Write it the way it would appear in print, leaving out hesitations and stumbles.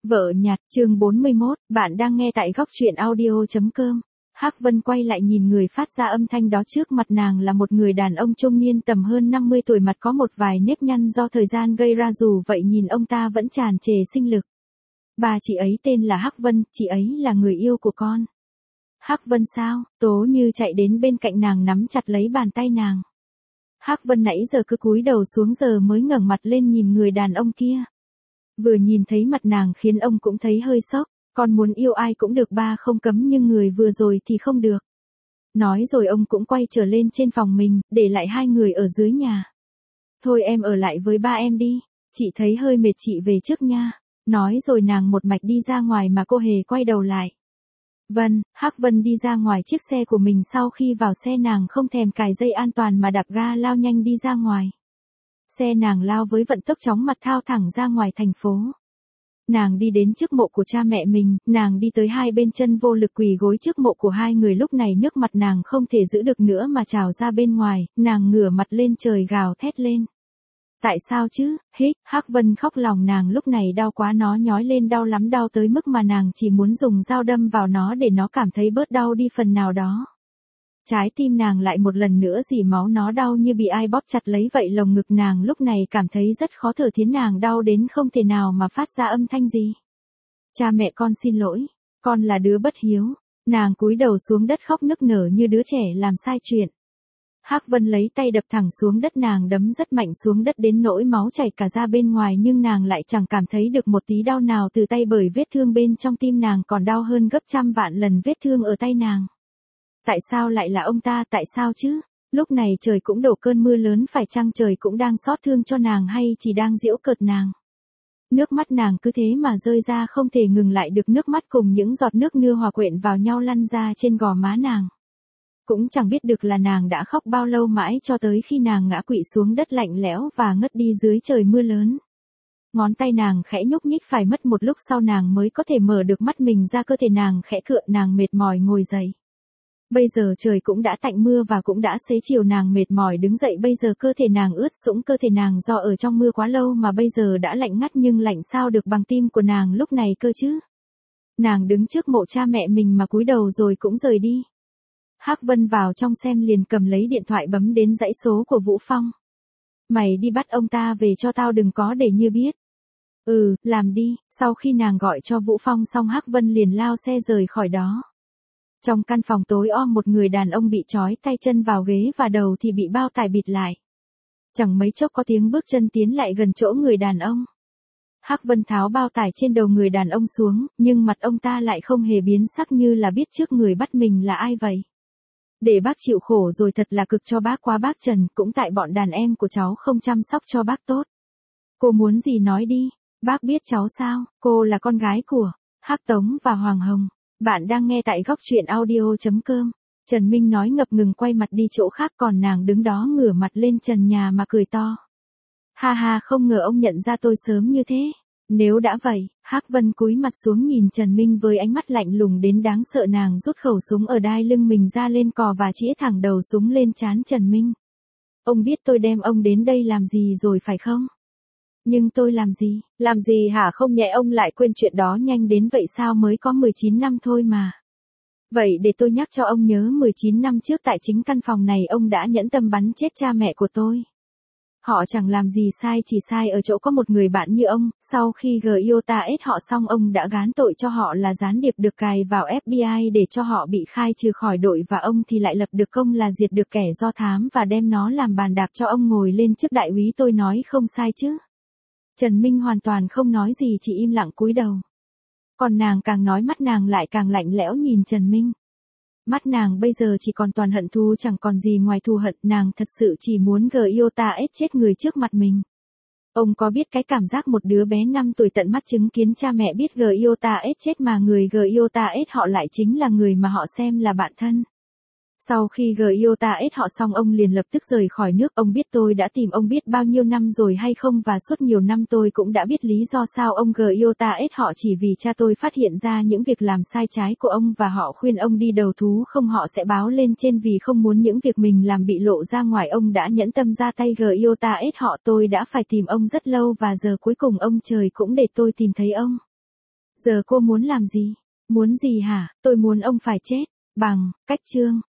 Vợ nhặt, chương 41, bạn đang nghe tại góc truyện audio.com. Hắc Vân quay lại nhìn người phát ra âm thanh đó, trước mặt nàng là một người đàn ông trung niên tầm hơn 50 tuổi, mặt có một vài nếp nhăn do thời gian gây ra, dù vậy nhìn ông ta vẫn tràn trề sinh lực. Bà chị ấy tên là Hắc Vân, chị ấy là người yêu của con. Hắc Vân sao? Tố Như chạy đến bên cạnh nàng, nắm chặt lấy bàn tay nàng. Hắc Vân nãy giờ cứ cúi đầu xuống, giờ mới ngẩng mặt lên nhìn người đàn ông kia. Vừa nhìn thấy mặt nàng khiến ông cũng thấy hơi sốc. Con muốn yêu ai cũng được, ba không cấm, nhưng người vừa rồi thì không được. Nói rồi ông cũng quay trở lên trên phòng mình, để lại hai người ở dưới nhà. Thôi em ở lại với ba em đi, chị thấy hơi mệt, chị về trước nha. Nói rồi nàng một mạch đi ra ngoài mà cô hề quay đầu lại. Vân, Hắc Vân đi ra ngoài chiếc xe của mình, sau khi vào xe nàng không thèm cài dây an toàn mà đạp ga lao nhanh đi ra ngoài. Xe nàng lao với vận tốc chóng mặt thao thẳng ra ngoài thành phố. Nàng đi đến trước mộ của cha mẹ mình, nàng đi tới hai bên chân vô lực quỳ gối trước mộ của hai người, lúc này nước mặt nàng không thể giữ được nữa mà trào ra bên ngoài, nàng ngửa mặt lên trời gào thét lên. Tại sao chứ? Hích, Hắc Vân khóc, lòng nàng lúc này đau quá, nó nhói lên, đau lắm, đau tới mức mà nàng chỉ muốn dùng dao đâm vào nó để nó cảm thấy bớt đau đi phần nào đó. Trái tim nàng lại một lần nữa rỉ máu, nó đau như bị ai bóp chặt lấy vậy, lồng ngực nàng lúc này cảm thấy rất khó thở, thiến nàng đau đến không thể nào mà phát ra âm thanh gì. Cha mẹ con xin lỗi, con là đứa bất hiếu. Nàng cúi đầu xuống đất khóc nức nở như đứa trẻ làm sai chuyện. Hắc Vân lấy tay đập thẳng xuống đất, nàng đấm rất mạnh xuống đất đến nỗi máu chảy cả ra bên ngoài, nhưng nàng lại chẳng cảm thấy được một tí đau nào từ tay, bởi vết thương bên trong tim nàng còn đau hơn gấp trăm vạn lần vết thương ở tay nàng. Tại sao lại là ông ta, tại sao chứ? Lúc này trời cũng đổ cơn mưa lớn, phải chăng trời cũng đang xót thương cho nàng hay chỉ đang giễu cợt nàng? Nước mắt nàng cứ thế mà rơi ra không thể ngừng lại được, nước mắt cùng những giọt nước nưa hòa quyện vào nhau lăn ra trên gò má nàng. Cũng chẳng biết được là nàng đã khóc bao lâu, mãi cho tới khi nàng ngã quỵ xuống đất lạnh lẽo và ngất đi dưới trời mưa lớn. Ngón tay nàng khẽ nhúc nhích, phải mất một lúc sau nàng mới có thể mở được mắt mình ra, cơ thể nàng khẽ cựa, nàng mệt mỏi ngồi dậy. Bây giờ trời cũng đã tạnh mưa và cũng đã xế chiều, nàng mệt mỏi đứng dậy, bây giờ cơ thể nàng ướt sũng, cơ thể nàng do ở trong mưa quá lâu mà bây giờ đã lạnh ngắt, nhưng lạnh sao được bằng tim của nàng lúc này cơ chứ. Nàng đứng trước mộ cha mẹ mình mà cúi đầu rồi cũng rời đi. Hắc Vân vào trong xem, liền cầm lấy điện thoại bấm đến dãy số của Vũ Phong. Mày đi bắt ông ta về cho tao, đừng có để Như biết. Ừ, làm đi. Sau khi nàng gọi cho Vũ Phong xong, Hắc Vân liền lao xe rời khỏi đó. Trong căn phòng tối om, một người đàn ông bị trói tay chân vào ghế và đầu thì bị bao tải bịt lại. Chẳng mấy chốc có tiếng bước chân tiến lại gần chỗ người đàn ông. Hắc Vân tháo bao tải trên đầu người đàn ông xuống, nhưng mặt ông ta lại không hề biến sắc, như là biết trước người bắt mình là ai vậy. Để bác chịu khổ rồi, thật là cực cho bác quá bác Trần, cũng tại bọn đàn em của cháu không chăm sóc cho bác tốt. Cô muốn gì nói đi, bác biết cháu sao, cô là con gái của Hắc Tống và Hoàng Hồng. Bạn đang nghe tại góc truyện audio.com. Trần Minh nói ngập ngừng quay mặt đi chỗ khác, còn nàng đứng đó ngửa mặt lên trần nhà mà cười to. Ha ha, không ngờ ông nhận ra tôi sớm như thế. Nếu đã vậy, Hắc Vân cúi mặt xuống nhìn Trần Minh với ánh mắt lạnh lùng đến đáng sợ, nàng rút khẩu súng ở đai lưng mình ra lên cò và chĩa thẳng đầu súng lên trán Trần Minh. Ông biết tôi đem ông đến đây làm gì rồi phải không? Nhưng tôi làm gì? Làm gì hả? Không nhẽ ông lại quên chuyện đó nhanh đến vậy sao? Mới có 19 năm thôi mà. Vậy để tôi nhắc cho ông nhớ, 19 năm trước tại chính căn phòng này ông đã nhẫn tâm bắn chết cha mẹ của tôi. Họ chẳng làm gì sai, chỉ sai ở chỗ có một người bạn như ông. Sau khi Giota ết họ xong, ông đã gán tội cho họ là gián điệp được cài vào FBI để cho họ bị khai trừ khỏi đội, và ông thì lại lập được công là diệt được kẻ do thám và đem nó làm bàn đạp cho ông ngồi lên chức đại úy. Tôi nói không sai chứ? Trần Minh hoàn toàn không nói gì, chỉ im lặng cúi đầu. Còn nàng càng nói, mắt nàng lại càng lạnh lẽo nhìn Trần Minh. Mắt nàng bây giờ chỉ còn toàn hận thù, chẳng còn gì ngoài thù hận, nàng thật sự chỉ muốn Giota ết chết người trước mặt mình. Ông có biết cái cảm giác một đứa bé 5 tuổi tận mắt chứng kiến cha mẹ biết Giota ết chết, mà người Giota ết họ lại chính là người mà họ xem là bạn thân. Sau khi Giota ết họ xong, ông liền lập tức rời khỏi nước. Ông biết tôi đã tìm ông biết bao nhiêu năm rồi hay không, và suốt nhiều năm tôi cũng đã biết lý do sao ông Giota ết họ, chỉ vì cha tôi phát hiện ra những việc làm sai trái của ông và họ khuyên ông đi đầu thú, không họ sẽ báo lên trên, vì không muốn những việc mình làm bị lộ ra ngoài. Ông đã nhẫn tâm ra tay Giota ết họ, tôi đã phải tìm ông rất lâu và giờ cuối cùng ông trời cũng để tôi tìm thấy ông. Giờ cô muốn làm gì? Muốn gì hả? Tôi muốn ông phải chết. Bằng, cách Trương.